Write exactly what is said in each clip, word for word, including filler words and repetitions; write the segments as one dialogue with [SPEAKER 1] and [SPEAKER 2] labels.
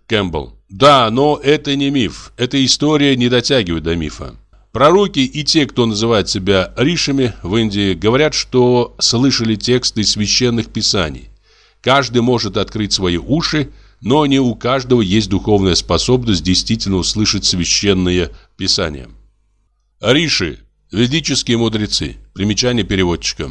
[SPEAKER 1] Кэмпбелл. Да, но это не миф. Эта история не дотягивает до мифа. Пророки и те, кто называет себя ришами в Индии, говорят, что слышали тексты священных писаний. Каждый может открыть свои уши, но не у каждого есть духовная способность действительно услышать священные писания. Риши – ведические мудрецы. Примечание переводчика.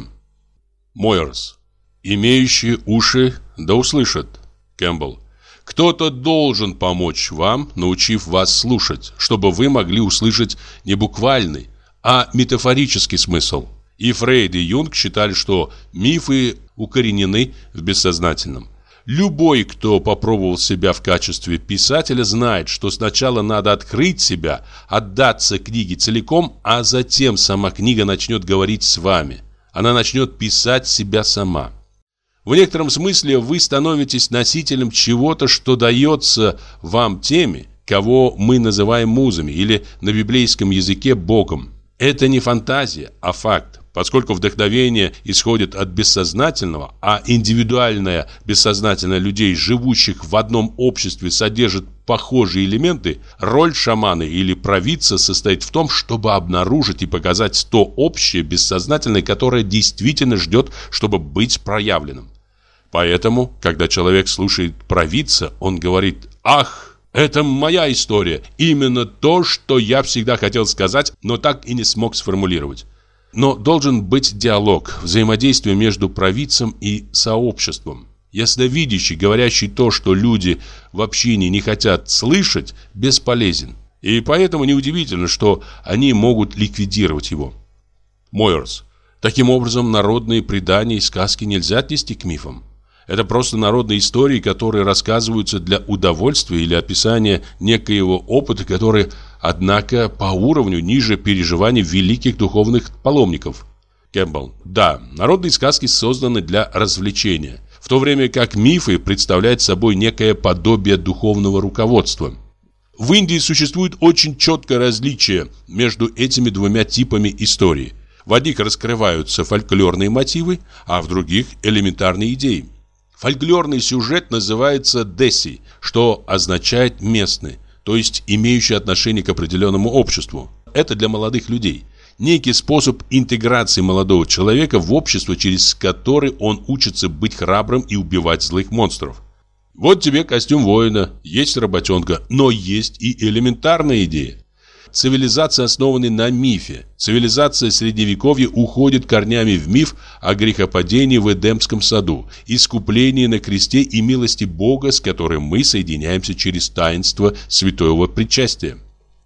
[SPEAKER 1] Мойерс. Имеющие уши да услышат. Кэмпбелл. Кто-то должен помочь вам, научив вас слушать, чтобы вы могли услышать не буквальный, а метафорический смысл. И Фрейд, и Юнг считали, что мифы укоренены в бессознательном. Любой, кто попробовал себя в качестве писателя, знает, что сначала надо открыть себя, отдаться книге целиком, а затем сама книга начнет говорить с вами. Она начнет писать себя сама. В некотором смысле вы становитесь носителем чего-то, что дается вам теми, кого мы называем музами, или на библейском языке Богом. Это не фантазия, а факт. Поскольку вдохновение исходит от бессознательного, а индивидуальное бессознательное людей, живущих в одном обществе, содержит похожие элементы, роль шамана или провидца состоит в том, чтобы обнаружить и показать то общее бессознательное, которое действительно ждет, чтобы быть проявленным. Поэтому, когда человек слушает провидца, он говорит: «Ах, это моя история, именно то, что я всегда хотел сказать, но так и не смог сформулировать». Но должен быть диалог, взаимодействие между провидцем и сообществом. Ясновидящий, говорящий то, что люди в общине не хотят слышать, бесполезен. И поэтому неудивительно, что они могут ликвидировать его. Мойерс. Таким образом, народные предания и сказки нельзя отнести к мифам. Это просто народные истории, которые рассказываются для удовольствия или описания некоего опыта, который, однако, по уровню ниже переживаний великих духовных паломников. Кэмпбелл. Да, народные сказки созданы для развлечения, в то время как мифы представляют собой некое подобие духовного руководства. В Индии существует очень четкое различие между этими двумя типами истории. В одних раскрываются фольклорные мотивы, а в других – элементарные идеи. Фольклорный сюжет называется «деси», что означает «местный», то есть имеющий отношение к определенному обществу. Это для молодых людей. Некий способ интеграции молодого человека в общество, через который он учится быть храбрым и убивать злых монстров. Вот тебе костюм воина, есть работенка, но есть и элементарная идея. Цивилизация, основанная на мифе. Цивилизация Средневековья уходит корнями в миф о грехопадении в Эдемском саду, искуплении на кресте и милости Бога, с которым мы соединяемся через таинство святого причастия.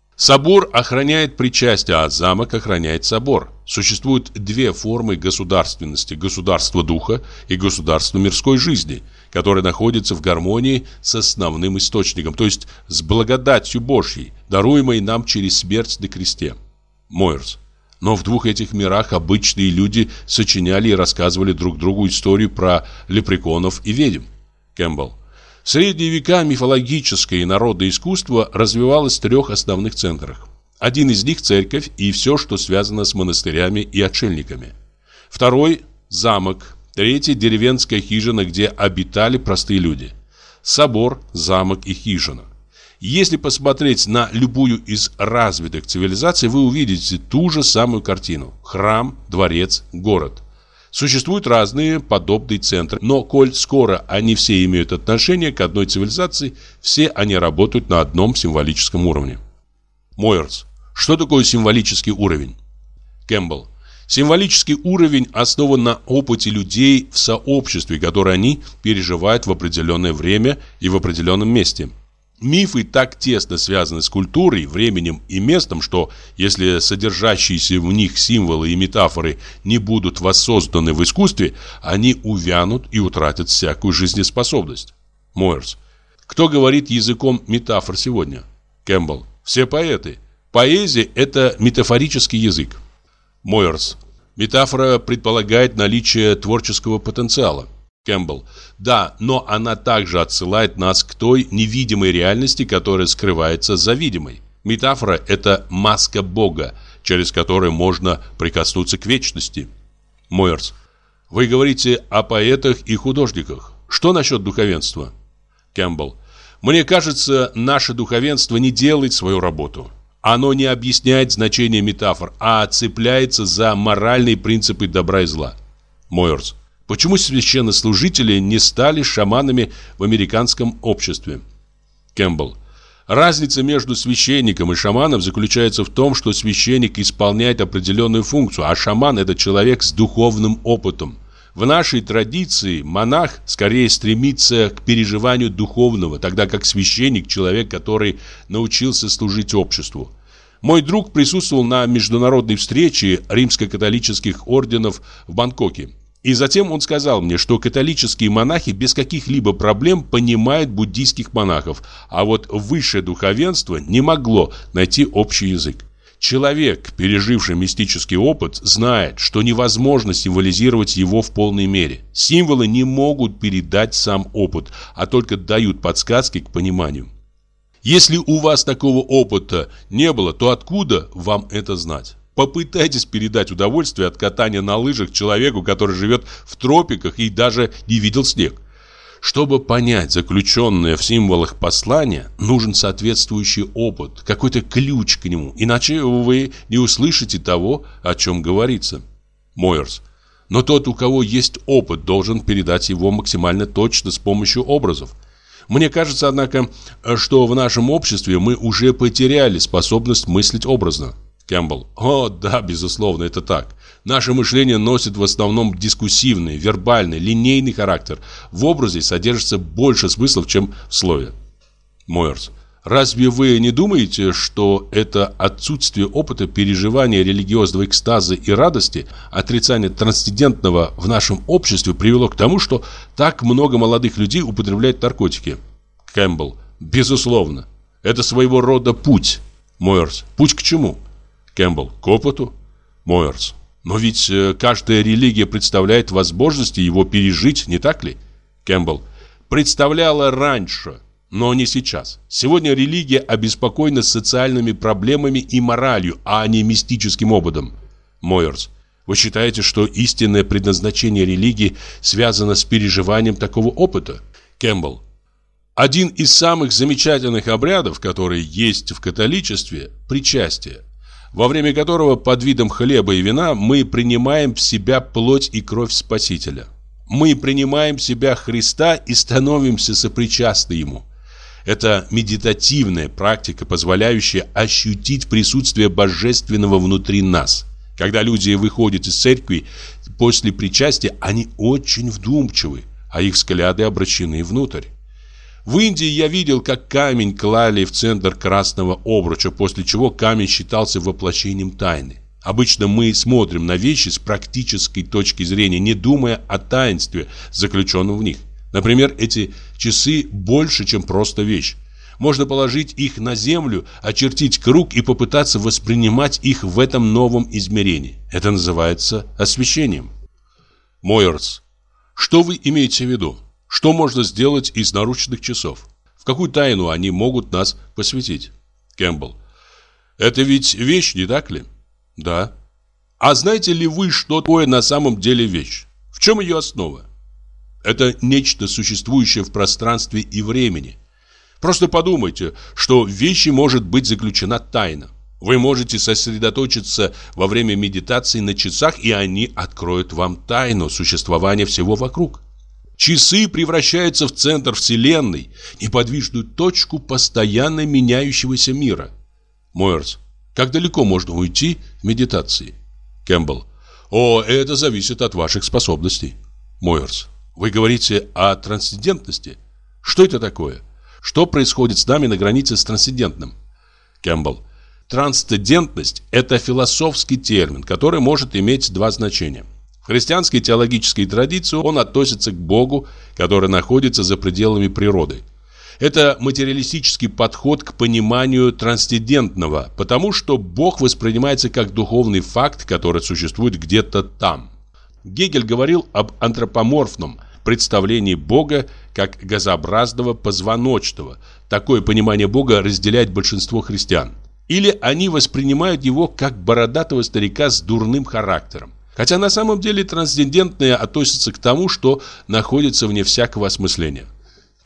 [SPEAKER 1] Собор охраняет причастие, а замок охраняет собор. Существуют две формы государственности – государство духа и государство мирской жизни, которые находятся в гармонии с основным источником, то есть с благодатью Божьей, даруемой нам через смерть на кресте. Мойерс. Но в двух этих мирах обычные люди сочиняли и рассказывали друг другу историю про лепреконов и ведьм. Кэмпбелл. В средние века мифологическое и народное искусство развивалось в трех основных центрах. Один из них – церковь и все, что связано с монастырями и отшельниками. Второй – замок. Третий – деревенская хижина, где обитали простые люди. Собор, замок и хижина. Если посмотреть на любую из развитых цивилизаций, вы увидите ту же самую картину – храм, дворец, город. Существуют разные подобные центры, но коль скоро они все имеют отношение к одной цивилизации, все они работают на одном символическом уровне. Мойерс. Что такое символический уровень? Кэмпбелл. Символический уровень основан на опыте людей в сообществе, которое они переживают в определенное время и в определенном месте. Мифы так тесно связаны с культурой, временем и местом, что если содержащиеся в них символы и метафоры не будут воссозданы в искусстве, они увянут и утратят всякую жизнеспособность. Мойерс. Кто говорит языком метафор сегодня? Кэмпбелл. Все поэты. Поэзия – это метафорический язык. Мойерс. Метафора предполагает наличие творческого потенциала. Кэмпбелл. Да, но она также отсылает нас к той невидимой реальности, которая скрывается за видимой. Метафора – это маска Бога, через которую можно прикоснуться к вечности. Мойерс. Вы говорите о поэтах и художниках. Что насчет духовенства? Кэмпбелл. Мне кажется, наше духовенство не делает свою работу. Оно не объясняет значение метафор, а цепляется за моральные принципы добра и зла. Мойерс. Почему священнослужители не стали шаманами в американском обществе? Кэмпбелл. Разница между священником и шаманом заключается в том, что священник исполняет определенную функцию, а шаман – это человек с духовным опытом. В нашей традиции монах скорее стремится к переживанию духовного, тогда как священник – человек, который научился служить обществу. Мой друг присутствовал на международной встрече римско-католических орденов в Бангкоке. И затем он сказал мне, что католические монахи без каких-либо проблем понимают буддийских монахов, а вот высшее духовенство не могло найти общий язык. Человек, переживший мистический опыт, знает, что невозможно символизировать его в полной мере. Символы не могут передать сам опыт, а только дают подсказки к пониманию. Если у вас такого опыта не было, то откуда вам это знать? Попытайтесь передать удовольствие от катания на лыжах человеку, который живет в тропиках и даже не видел снег. Чтобы понять заключенное в символах послание, нужен соответствующий опыт, какой-то ключ к нему, иначе вы не услышите того, о чем говорится. Мойерс. Но тот, у кого есть опыт, должен передать его максимально точно с помощью образов. Мне кажется, однако, что в нашем обществе мы уже потеряли способность мыслить образно. Кэмпбелл. О, да, безусловно, это так. Наше мышление носит в основном дискуссивный, вербальный, линейный характер. В образе содержится больше смыслов, чем в слове. Мойерс. Разве вы не думаете, что это отсутствие опыта переживания религиозного экстаза и радости, отрицание трансцендентного в нашем обществе привело к тому, что так много молодых людей употребляют наркотики? Кэмпбелл. Безусловно. Это своего рода путь. Мойерс. Путь к чему? Кэмпбелл. К опыту. Мойерс. Но ведь каждая религия представляет возможности его пережить, не так ли? Кэмпбелл. Представляла раньше, но не сейчас. Сегодня религия обеспокоена социальными проблемами и моралью, а не мистическим опытом. Мойерс. Вы считаете, что истинное предназначение религии связано с переживанием такого опыта? Кэмпбелл. Один из самых замечательных обрядов, которые есть в католичестве – причастие, во время которого под видом хлеба и вина мы принимаем в себя плоть и кровь Спасителя. Мы принимаем в себя Христа и становимся сопричастны Ему. Это медитативная практика, позволяющая ощутить присутствие Божественного внутри нас. Когда люди выходят из церкви после причастия, они очень вдумчивы, а их взгляды обращены внутрь. В Индии я видел, как камень клали в центр красного обруча, после чего камень считался воплощением тайны. Обычно мы смотрим на вещи с практической точки зрения, не думая о таинстве, заключенном в них. Например, эти часы больше, чем просто вещь. Можно положить их на землю, очертить круг и попытаться воспринимать их в этом новом измерении. Это называется освящением. Мойерс. Что вы имеете в виду? Что можно сделать из наручных часов? В какую тайну они могут нас посвятить? Кэмпбелл. Это ведь вещь, не так ли? Да. А знаете ли вы, что такое на самом деле вещь? В чем ее основа? Это нечто, существующее в пространстве и времени. Просто подумайте, что в вещи может быть заключена тайна. Вы можете сосредоточиться во время медитации на часах, и они откроют вам тайну существования всего вокруг. Часы превращаются в центр Вселенной, неподвижную точку постоянно меняющегося мира. Мойерс. Как далеко можно уйти в медитации? Кэмпбелл. О, это зависит от ваших способностей. Мойерс. Вы говорите о трансцендентности. Что это такое? Что происходит с нами на границе с трансцендентным? Кэмпбелл. Трансцендентность – это философский термин, который может иметь два значения. В христианской теологической традиции он относится к Богу, который находится за пределами природы. Это материалистический подход к пониманию трансцендентного, потому что Бог воспринимается как духовный факт, который существует где-то там. Гегель говорил об антропоморфном представлении Бога как газообразного позвоночного. Такое понимание Бога разделяет большинство христиан. Или они воспринимают его как бородатого старика с дурным характером. Хотя на самом деле трансцендентное относится к тому, что находится вне всякого осмысления.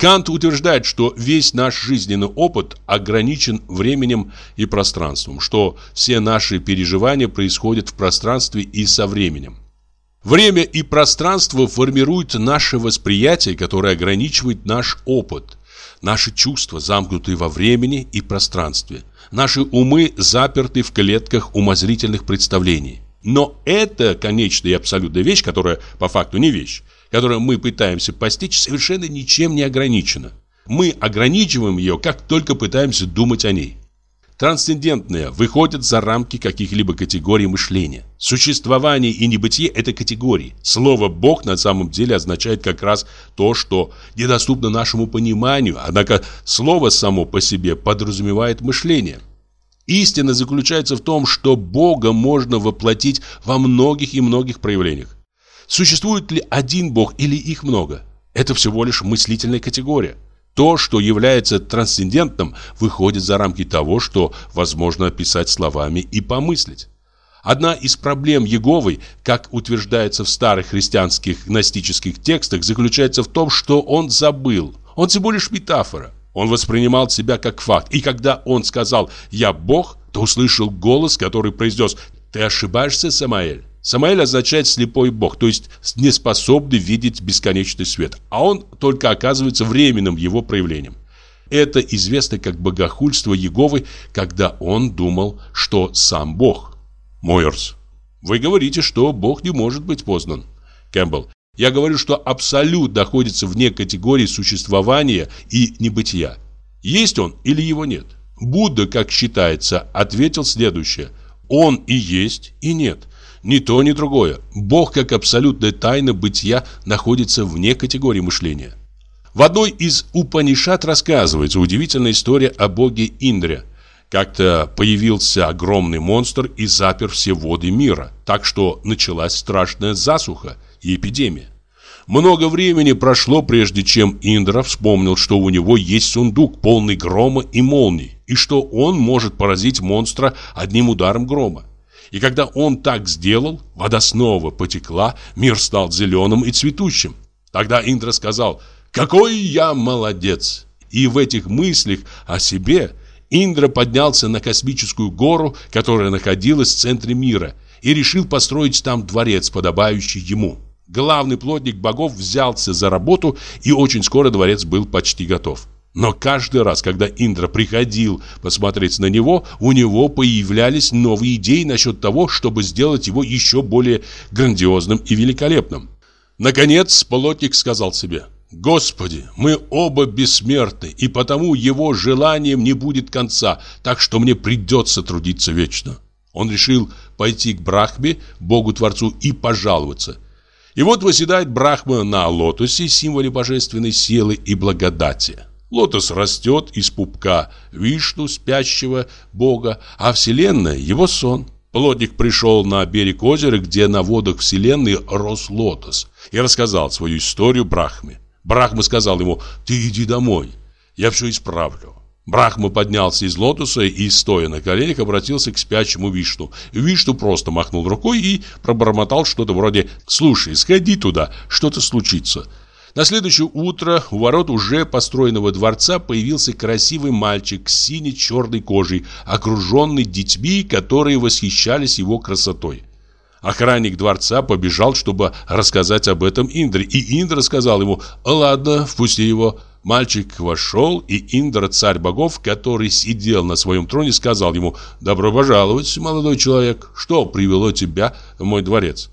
[SPEAKER 1] Кант утверждает, что весь наш жизненный опыт ограничен временем и пространством, что все наши переживания происходят в пространстве и со временем. Время и пространство формируют наше восприятие, которое ограничивает наш опыт. Наши чувства замкнуты во времени и пространстве. Наши умы заперты в клетках умозрительных представлений. Но это конечная и абсолютная вещь, которая по факту не вещь, которую мы пытаемся постичь, совершенно ничем не ограничена. Мы ограничиваем ее, как только пытаемся думать о ней. Трансцендентное выходит за рамки каких-либо категорий мышления. Существование и небытие – это категории. Слово «Бог» на самом деле означает как раз то, что недоступно нашему пониманию, однако слово само по себе подразумевает мышление. Истина заключается в том, что Бога можно воплотить во многих и многих проявлениях. Существует ли один Бог или их много? Это всего лишь мыслительная категория. То, что является трансцендентным, выходит за рамки того, что возможно описать словами и помыслить. Одна из проблем Иеговы, как утверждается в старых христианских гностических текстах, заключается в том, что он забыл. Он всего лишь метафора. Он воспринимал себя как факт. И когда он сказал «Я Бог», то услышал голос, который произнес «Ты ошибаешься, Самаэль». Самаэль означает «слепой Бог», то есть неспособный видеть бесконечный свет, а он только оказывается временным его проявлением. Это известно как богохульство Иеговы, когда он думал, что сам Бог. Мойерс: вы говорите, что Бог не может быть познан. Кэмпбелл: я говорю, что абсолют находится вне категории существования и небытия. Есть он или его нет? Будда, как считается, ответил следующее: он и есть, и нет. Ни то, ни другое. Бог, как абсолютная тайна бытия, находится вне категории мышления. В одной из Упанишад рассказывается удивительная история о боге Индре. Как-то появился огромный монстр и запер все воды мира, так что началась страшная засуха и эпидемия. Много времени прошло, прежде чем Индра вспомнил, что у него есть сундук, полный грома и молний, и что он может поразить монстра одним ударом грома. И когда он так сделал, вода снова потекла, мир стал зеленым и цветущим. Тогда Индра сказал: «Какой я молодец!» И в этих мыслях о себе Индра поднялся на космическую гору, которая находилась в центре мира, и решил построить там дворец, подобающий ему. Главный плотник богов взялся за работу, и очень скоро дворец был почти готов. Но каждый раз, когда Индра приходил посмотреть на него, у него появлялись новые идеи насчет того, чтобы сделать его еще более грандиозным и великолепным. Наконец, плотник сказал себе: «Господи, мы оба бессмертны, и потому его желанием не будет конца, так что мне придется трудиться вечно». Он решил пойти к Брахме, Богу-творцу, и пожаловаться. И вот восседает Брахма на лотосе, символе божественной силы и благодати. Лотос растет из пупка Вишну, спящего бога, а вселенная – его сон. Плотник пришел на берег озера, где на водах вселенной рос лотос, и рассказал свою историю Брахме. Брахма сказал ему: «Ты иди домой, я все исправлю». Брахма поднялся из лотоса и, стоя на коленях, обратился к спящему Вишну. Вишну просто махнул рукой и пробормотал что-то вроде: «Слушай, сходи туда, что-то случится». На следующее утро у ворот уже построенного дворца появился красивый мальчик с сине-черной кожей, окруженный детьми, которые восхищались его красотой. Охранник дворца побежал, чтобы рассказать об этом Индре, и Индра сказал ему: «Ладно, впусти его». Мальчик вошел, и Индра, царь богов, который сидел на своем троне, сказал ему: «Добро пожаловать, молодой человек, что привело тебя в мой дворец?»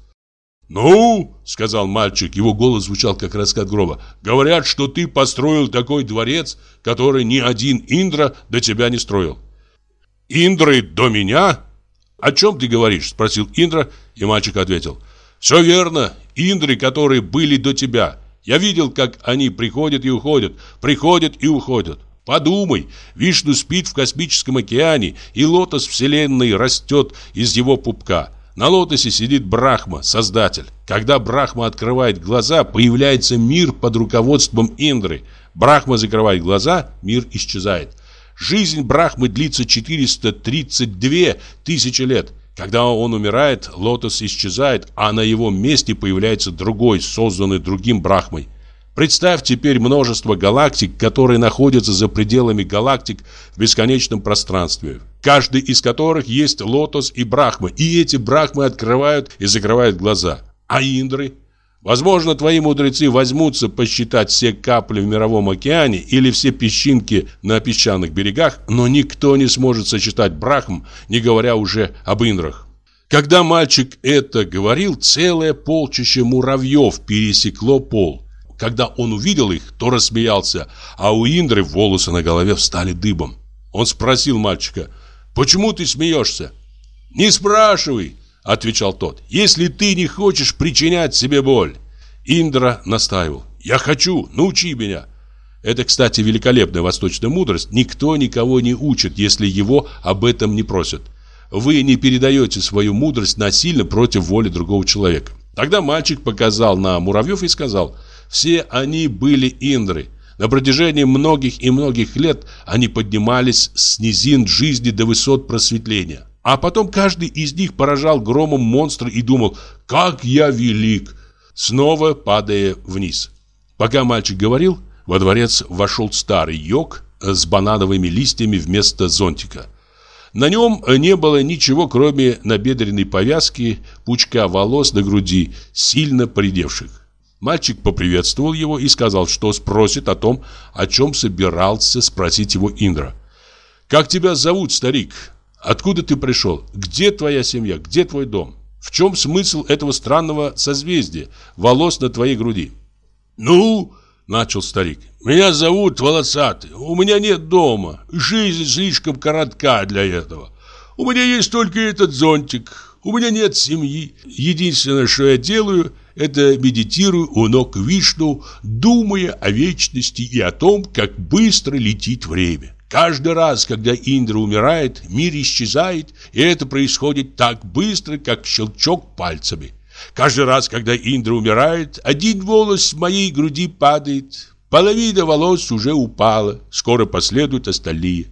[SPEAKER 1] «Ну, — сказал мальчик, его голос звучал как раскат грома, — говорят, что ты построил такой дворец, который ни один Индра до тебя не строил». «Индры до меня? О чем ты говоришь?» — спросил Индра, и мальчик ответил: «Все верно, Индры, которые были до тебя. Я видел, как они приходят и уходят, приходят и уходят. Подумай, Вишну спит в космическом океане, и лотос вселенной растет из его пупка. На лотосе сидит Брахма, создатель. Когда Брахма открывает глаза, появляется мир под руководством Индры. Брахма закрывает глаза, мир исчезает. Жизнь Брахмы длится четыреста тридцать две тысячи лет. Когда он умирает, лотос исчезает, а на его месте появляется другой, созданный другим Брахмой. Представь теперь множество галактик, которые находятся за пределами галактик в бесконечном пространстве, каждый из которых есть лотос и брахма, и эти брахмы открывают и закрывают глаза. А индры? Возможно, твои мудрецы возьмутся посчитать все капли в мировом океане или все песчинки на песчаных берегах, но никто не сможет сосчитать брахм, не говоря уже об индрах. Когда мальчик это говорил, целое полчище муравьев пересекло пол. Когда он увидел их, то рассмеялся, а у Индры волосы на голове встали дыбом. Он спросил мальчика: «Почему ты смеешься?» «Не спрашивай», — отвечал тот, «если ты не хочешь причинять себе боль». Индра настаивал: «Я хочу, научи меня». Это, кстати, великолепная восточная мудрость. Никто никого не учит, если его об этом не просят. Вы не передаете свою мудрость насильно против воли другого человека. Тогда мальчик показал на муравьев и сказал: «Все они были индры. На протяжении многих и многих лет они поднимались с низин жизни до высот просветления. А потом каждый из них поражал громом монстра и думал: как я велик!» снова падая вниз. Пока мальчик говорил, во дворец вошел старый йог с банановыми листьями вместо зонтика. На нем не было ничего, кроме набедренной повязки, пучка волос на груди, сильно поредевших. Мальчик поприветствовал его и сказал, что спросит о том, о чем собирался спросить его Индра. «Как тебя зовут, старик? Откуда ты пришел? Где твоя семья? Где твой дом? В чем смысл этого странного созвездия волос на твоей груди?» «Ну, — начал старик, — меня зовут Волосатый. У меня нет дома. Жизнь слишком коротка для этого. У меня есть только этот зонтик. У меня нет семьи. Единственное, что я делаю, это медитирую у ног Вишну, думая о вечности и о том, как быстро летит время. Каждый раз, когда Индра умирает, мир исчезает, и это происходит так быстро, как щелчок пальцами. Каждый раз, когда Индра умирает, один волос с моей груди падает. Половина волос уже упала, скоро последуют остальные.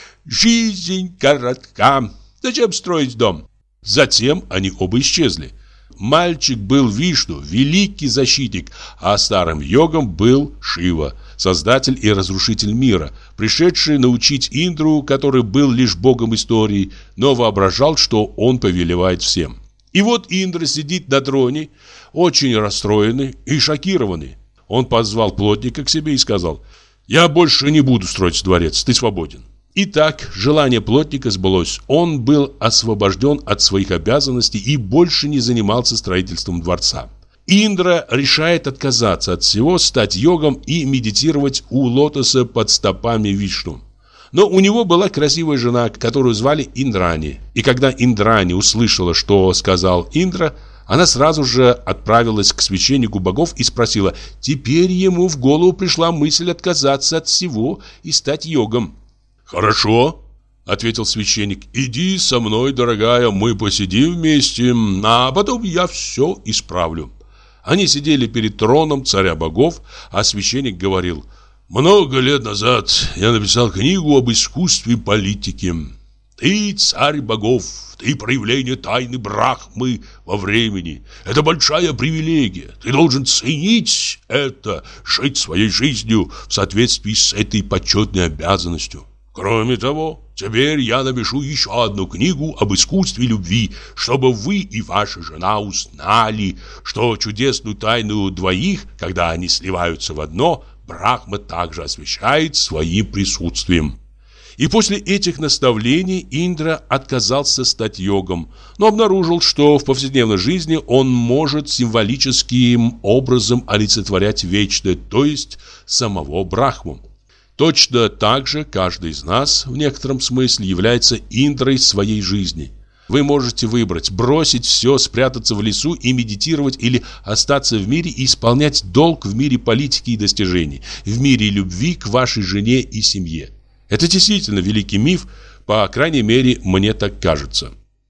[SPEAKER 1] Жизнь коротка. Зачем строить дом? Затем они оба исчезли. Мальчик был Вишну, великий защитник, а старым йогом был Шива, создатель и разрушитель мира, пришедший научить Индру, который был лишь богом истории, но воображал, что он повелевает всем. И вот Индра сидит на троне, очень расстроенный и шокированный. Он позвал плотника к себе и сказал: «Я больше не буду строить дворец, ты свободен». Итак, желание плотника сбылось. Он был освобожден от своих обязанностей и больше не занимался строительством дворца. Индра решает отказаться от всего, стать йогом и медитировать у лотоса под стопами Вишну. Но у него была красивая жена, которую звали Индрани. И когда Индрани услышала, что сказал Индра, она сразу же отправилась к священнику богов и спросила: теперь ему в голову пришла мысль отказаться от всего и стать йогом. «Хорошо», — ответил священник, — «иди со мной, дорогая, мы посидим вместе, а потом я все исправлю». Они сидели перед троном царя богов, а священник говорил: «Много лет назад я написал книгу об искусстве политики. Ты царь богов, ты проявление тайны Брахмы во времени. Это большая привилегия. Ты должен ценить это, жить своей жизнью в соответствии с этой почетной обязанностью. Кроме того, теперь я напишу еще одну книгу об искусстве любви, чтобы вы и ваша жена узнали, что чудесную тайну двоих, когда они сливаются в одно, Брахма также освещает своим присутствием». И после этих наставлений Индра отказался стать йогом, но обнаружил, что в повседневной жизни он может символическим образом олицетворять вечное, то есть самого Брахму. Точно так же каждый из нас в некотором смысле является Индрой своей жизни. Вы можете выбрать: бросить все, спрятаться в лесу и медитировать, или остаться в мире и исполнять долг в мире политики и достижений, в мире любви к вашей жене и семье. Это действительно великий миф, по крайней мере, мне так кажется.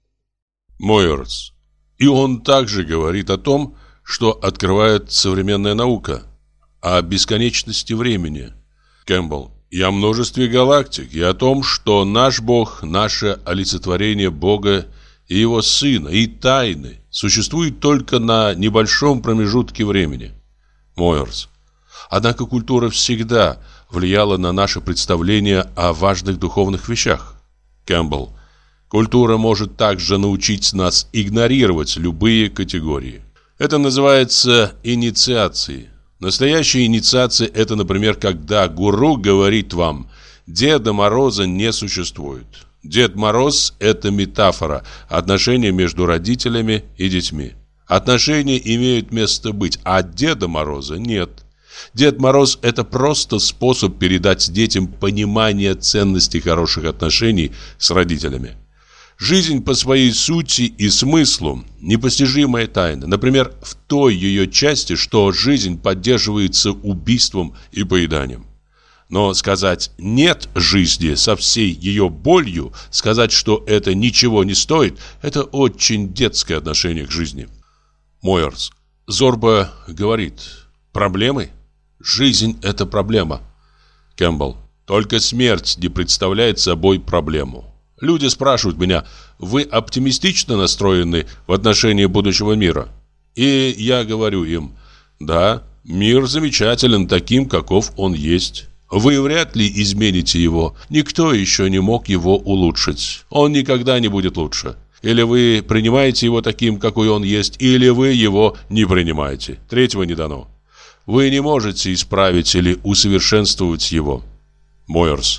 [SPEAKER 1] Мойерс. И он также говорит о том, что открывает современная наука, о бесконечности времени. Кэмпбелл. И о множестве галактик, и о том, что наш Бог, наше олицетворение Бога и Его Сына, и тайны существуют только на небольшом промежутке времени. Мойерс. Однако культура всегда влияла на наше представление о важных духовных вещах. Кэмпбелл. Культура может также научить нас игнорировать любые категории. Это называется инициацией. Настоящая инициация – это, например, когда гуру говорит вам: Деда Мороза не существует. Дед Мороз – это метафора отношения между родителями и детьми. Отношения имеют место быть, а Деда Мороза нет. Дед Мороз – это просто способ передать детям понимание ценности хороших отношений с родителями. Жизнь по своей сути и смыслу – непостижимая тайна. Например, в той ее части, что жизнь поддерживается убийством и поеданием. Но сказать «нет» жизни со всей ее болью, сказать, что это ничего не стоит – это очень детское отношение к жизни. Мойерс. Зорба говорит: проблемы? Жизнь – это проблема. Кэмпбелл. Только смерть не представляет собой проблему. Люди спрашивают меня: вы оптимистично настроены в отношении будущего мира? И я говорю им: да, мир замечателен таким, каков он есть. Вы вряд ли измените его. Никто еще не мог его улучшить. Он никогда не будет лучше. Или вы принимаете его таким, какой он есть, или вы его не принимаете. Третьего не дано. Вы не можете исправить или усовершенствовать его. Мойерс.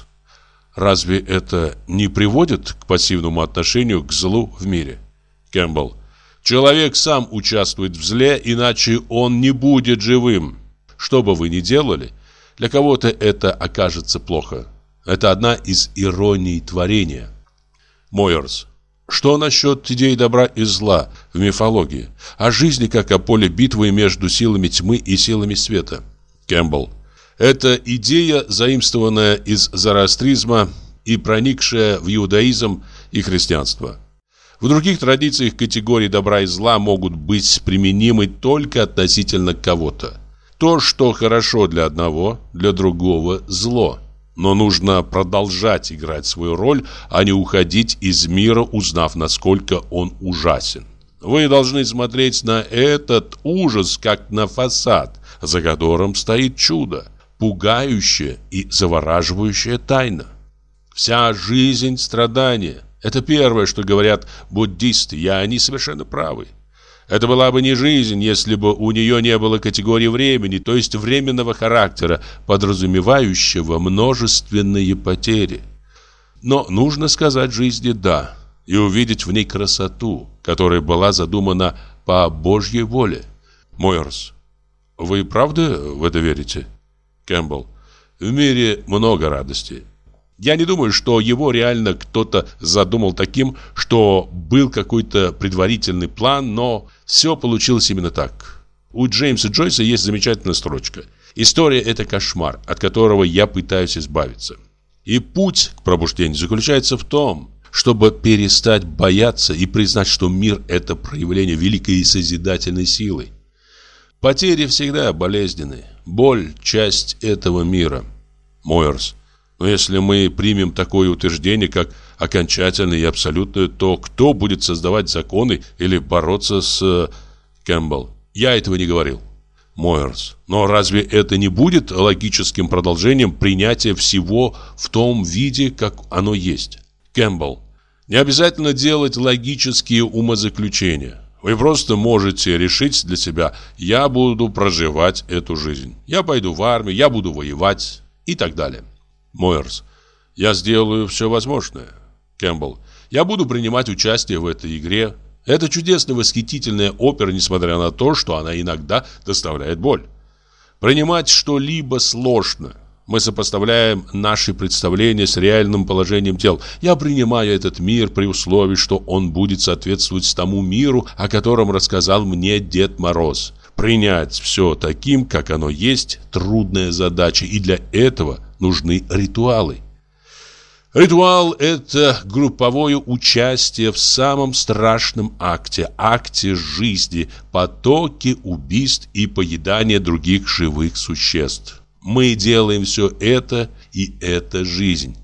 [SPEAKER 1] Разве это не приводит к пассивному отношению к злу в мире? Кэмпбелл. Человек сам участвует в зле, иначе он не будет живым. Что бы вы ни делали, для кого-то это окажется плохо. Это одна из ироний творения. Мойерс. Что насчет идей добра и зла в мифологии? О жизни как о поле битвы между силами тьмы и силами света? Кэмпбелл. Это идея, заимствованная из зороастризма и проникшая в иудаизм и христианство. В других традициях категории добра и зла могут быть применимы только относительно кого-то. То, что хорошо для одного, для другого зло. Но нужно продолжать играть свою роль, а не уходить из мира, узнав, насколько он ужасен. Вы должны смотреть на этот ужас, как на фасад, за которым стоит чудо. Пугающая и завораживающая тайна. Вся жизнь – страдания. Это первое, что говорят буддисты, и они совершенно правы. Это была бы не жизнь, если бы у нее не было категории времени, то есть временного характера, подразумевающего множественные потери. Но нужно сказать жизни «да» и увидеть в ней красоту, которая была задумана по Божьей воле. Мойерс. Вы правда в это верите? Кэмпбелл. В мире много радости. Я не думаю, что его реально кто-то задумал таким, что был какой-то предварительный план, но все получилось именно так. У Джеймса Джойса есть замечательная строчка: «История – это кошмар, от которого я пытаюсь избавиться». И путь к пробуждению заключается в том, чтобы перестать бояться и признать, что мир – это проявление великой и созидательной силы. Потери всегда болезненны. Боль – часть этого мира. Мойерс. Но если мы примем такое утверждение, как окончательное и абсолютное, то кто будет создавать законы или бороться с... Кэмпбелл. Я этого не говорил. Мойерс. Но разве это не будет логическим продолжением принятия всего в том виде, как оно есть? Кэмпбелл. Не обязательно делать логические умозаключения. Вы просто можете решить для себя: я буду проживать эту жизнь. Я пойду в армию, я буду воевать и так далее. Мойерс. Я сделаю все возможное. Кэмпбелл. Я буду принимать участие в этой игре. Это чудесная, восхитительная опера, несмотря на то, что она иногда доставляет боль. Принимать что-либо сложно. Мы сопоставляем наши представления с реальным положением дел. Я принимаю этот мир при условии, что он будет соответствовать тому миру, о котором рассказал мне Дед Мороз. Принять все таким, как оно есть, трудная задача, и для этого нужны ритуалы. Ритуал – это групповое участие в самом страшном акте, акте жизни, потоке убийств и поедания других живых существ. Мы делаем все это, и это жизнь.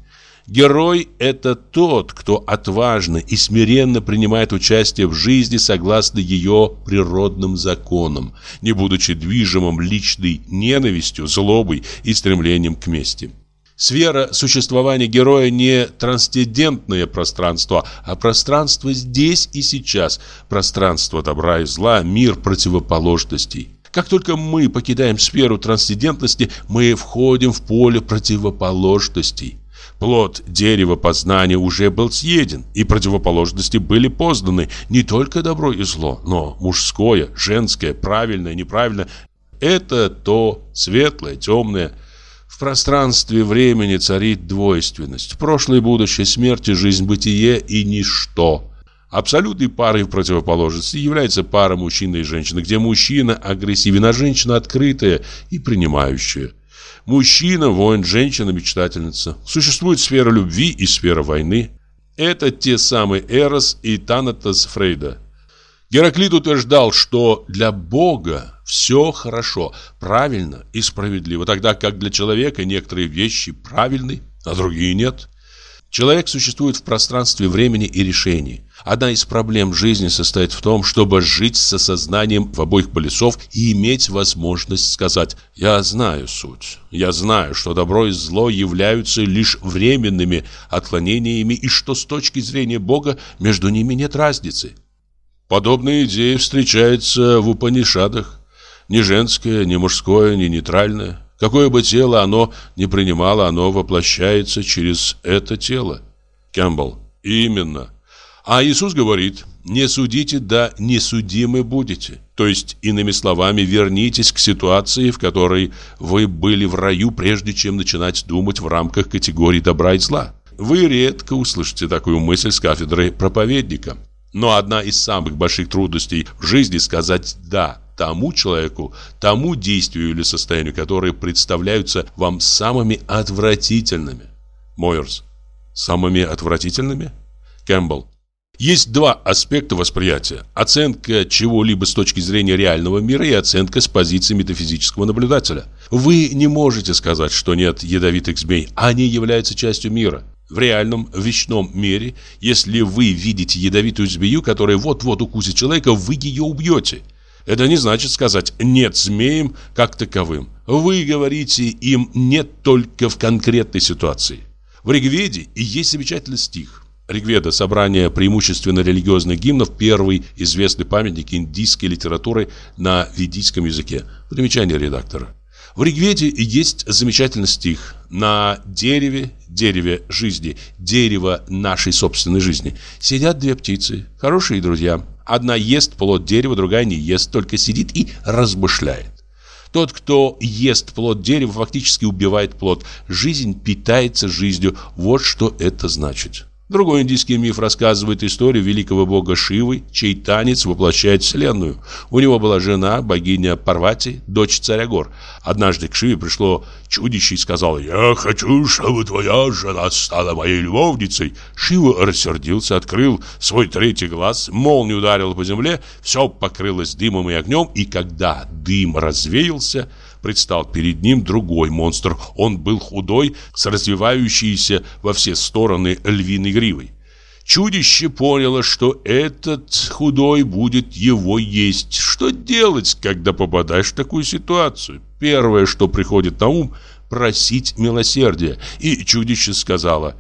[SPEAKER 1] Герой – это тот, кто отважно и смиренно принимает участие в жизни согласно ее природным законам, не будучи движимым личной ненавистью, злобой и стремлением к мести. Сфера существования героя не трансцендентное пространство, а пространство здесь и сейчас, пространство добра и зла, мир противоположностей. Как только мы покидаем сферу трансцендентности, мы входим в поле противоположностей. Плод дерева познания уже был съеден, и противоположности были познаны, не только добро и зло, но мужское, женское, правильное, неправильное. Это то светлое, темное. В пространстве времени царит двойственность. Прошлое, будущее, смерть и жизнь, бытие и ничто. Абсолютной парой в противоположности является пара мужчины и женщины, где мужчина агрессивен, а женщина открытая и принимающая. Мужчина – воин, женщина – мечтательница. Существует сфера любви и сфера войны. Это те самые Эрос и Танатос Фрейда. Гераклит утверждал, что для Бога все хорошо, правильно и справедливо, тогда как для человека некоторые вещи правильны, а другие нет. Человек существует в пространстве времени и решений. Одна из проблем жизни состоит в том, чтобы жить с осознанием в обоих полюсов и иметь возможность сказать: «Я знаю суть, я знаю, что добро и зло являются лишь временными отклонениями и что с точки зрения Бога между ними нет разницы». Подобные идеи встречаются в Упанишадах. Ни женское, ни мужское, ни нейтральное. Какое бы тело оно ни принимало, оно воплощается через это тело. Кэмпбелл. Именно. А Иисус говорит: не судите, да не судимы будете. То есть, иными словами, вернитесь к ситуации, в которой вы были в раю, прежде чем начинать думать в рамках категории добра и зла. Вы редко услышите такую мысль с кафедры проповедника. Но одна из самых больших трудностей в жизни — сказать «да» тому человеку, тому действию или состоянию, которые представляются вам самыми отвратительными. Мойерс. Самыми отвратительными? Кэмпбелл. Есть два аспекта восприятия: оценка чего-либо с точки зрения реального мира и оценка с позиции метафизического наблюдателя. Вы не можете сказать, что нет ядовитых змей, они являются частью мира. В реальном, вечном мире, если вы видите ядовитую змею, которая вот-вот укусит человека, вы ее убьете. Это не значит сказать «нет» змеям как таковым. Вы говорите им «нет» только в конкретной ситуации. В Ригведе и есть замечательный стих. Ригведа – собрание преимущественно религиозных гимнов, первый известный памятник индийской литературы на ведийском языке. Примечание редактора. В Ригведе есть замечательный стих: «На дереве, дереве жизни, дерево нашей собственной жизни, сидят две птицы, хорошие друзья. Одна ест плод дерева, другая не ест, только сидит и размышляет». Тот, кто ест плод дерева, фактически убивает плод. Жизнь питается жизнью. Вот что это значит. Другой индийский миф рассказывает историю великого бога Шивы, чей танец воплощает вселенную. У него была жена, богиня Парвати, дочь царя гор. Однажды к Шиве пришло чудище и сказало: «Я хочу, чтобы твоя жена стала моей любовницей». Шива рассердился, открыл свой третий глаз, молния ударила по земле, все покрылось дымом и огнем, и когда дым развеялся, предстал перед ним другой монстр. Он был худой, с развивающейся во все стороны львиной гривой. Чудище поняло, что этот худой будет его есть. Что делать, когда попадаешь в такую ситуацию? Первое, что приходит на ум — просить милосердия. И чудище сказало: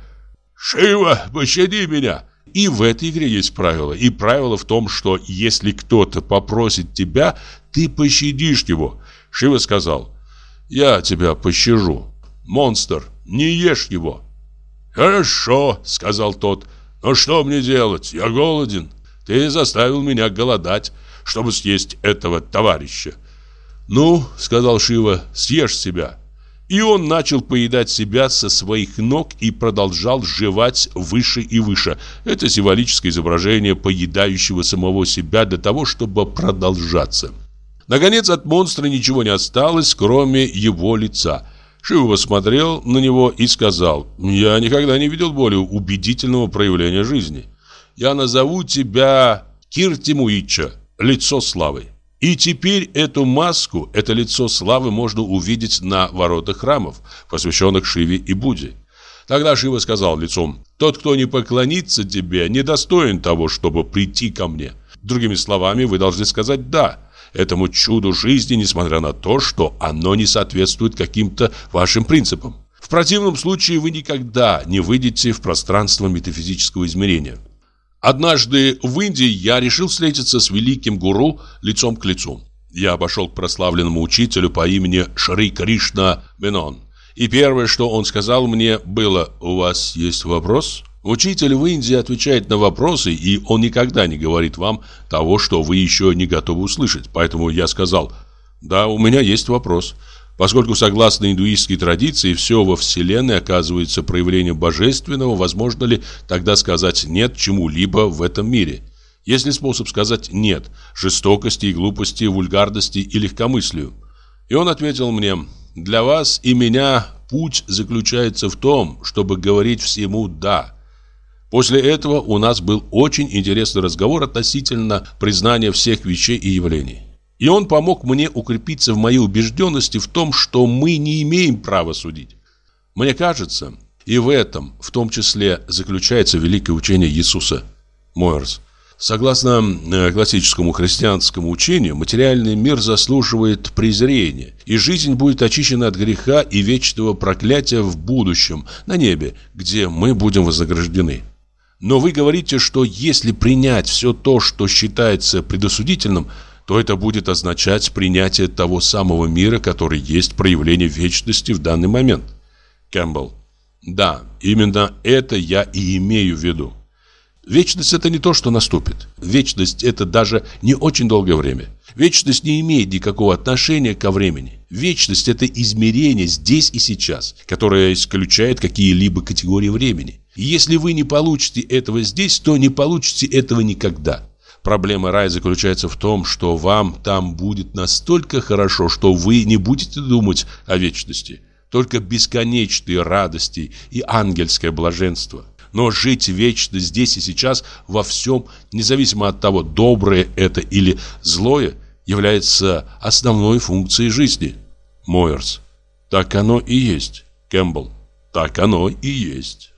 [SPEAKER 1] «Шива, пощади меня». И в этой игре есть правило. И правило в том, что если кто-то попросит тебя, ты пощадишь его. Шива сказал: «Я тебя пощажу. Монстр, не ешь его». «Хорошо», — сказал тот, — «но что мне делать? Я голоден. Ты заставил меня голодать, чтобы съесть этого товарища». «Ну, — сказал Шива, — съешь себя». И он начал поедать себя со своих ног и продолжал жевать выше и выше. Это символическое изображение поедающего самого себя для того, чтобы продолжаться. Наконец, от монстра ничего не осталось, кроме его лица. Шива посмотрел на него и сказал: «Я никогда не видел более убедительного проявления жизни. Я назову тебя Киртимуича, лицо славы». И теперь эту маску, это лицо славы можно увидеть на воротах храмов, посвященных Шиве и Будде. Тогда Шива сказал лицом: «Тот, кто не поклонится тебе, недостоин того, чтобы прийти ко мне». Другими словами, вы должны сказать «да» этому чуду жизни, несмотря на то, что оно не соответствует каким-то вашим принципам. В противном случае вы никогда не выйдете в пространство метафизического измерения. Однажды в Индии я решил встретиться с великим гуру лицом к лицу. Я обошел к прославленному учителю по имени Шри Кришна Менон. И первое, что он сказал мне, было: «У вас есть вопрос?» Учитель в Индии отвечает на вопросы, и он никогда не говорит вам того, что вы еще не готовы услышать. Поэтому я сказал: «Да, у меня есть вопрос». Поскольку, согласно индуистской традиции, все во Вселенной оказывается проявлением божественного, возможно ли тогда сказать «нет» чему-либо в этом мире? Есть ли способ сказать «нет» жестокости и глупости, вульгарности и легкомыслию? И он ответил мне: «Для вас и меня путь заключается в том, чтобы говорить всему «да». После этого у нас был очень интересный разговор относительно признания всех вещей и явлений. И он помог мне укрепиться в моей убежденности в том, что мы не имеем права судить. Мне кажется, и в этом, в том числе, заключается великое учение Иисуса». Мойерс. Согласно классическому христианскому учению, материальный мир заслуживает презрения, и жизнь будет очищена от греха и вечного проклятия в будущем, на небе, где мы будем вознаграждены. Но вы говорите, что если принять все то, что считается предосудительным, то это будет означать принятие того самого мира, который есть проявление вечности в данный момент. Кэмпбелл. Да, именно это я и имею в виду. Вечность – это не то, что наступит. Вечность – это даже не очень долгое время. Вечность не имеет никакого отношения ко времени. Вечность – это измерение здесь и сейчас, которое исключает какие-либо категории времени. И если вы не получите этого здесь, то не получите этого никогда. Проблема рая заключается в том, что вам там будет настолько хорошо, что вы не будете думать о вечности. Только бесконечные радости и ангельское блаженство. Но жить вечно здесь и сейчас во всем, независимо от того, доброе это или злое, является основной функцией жизни. Мойерс. Так оно и есть. Кэмпбелл. Так оно и есть.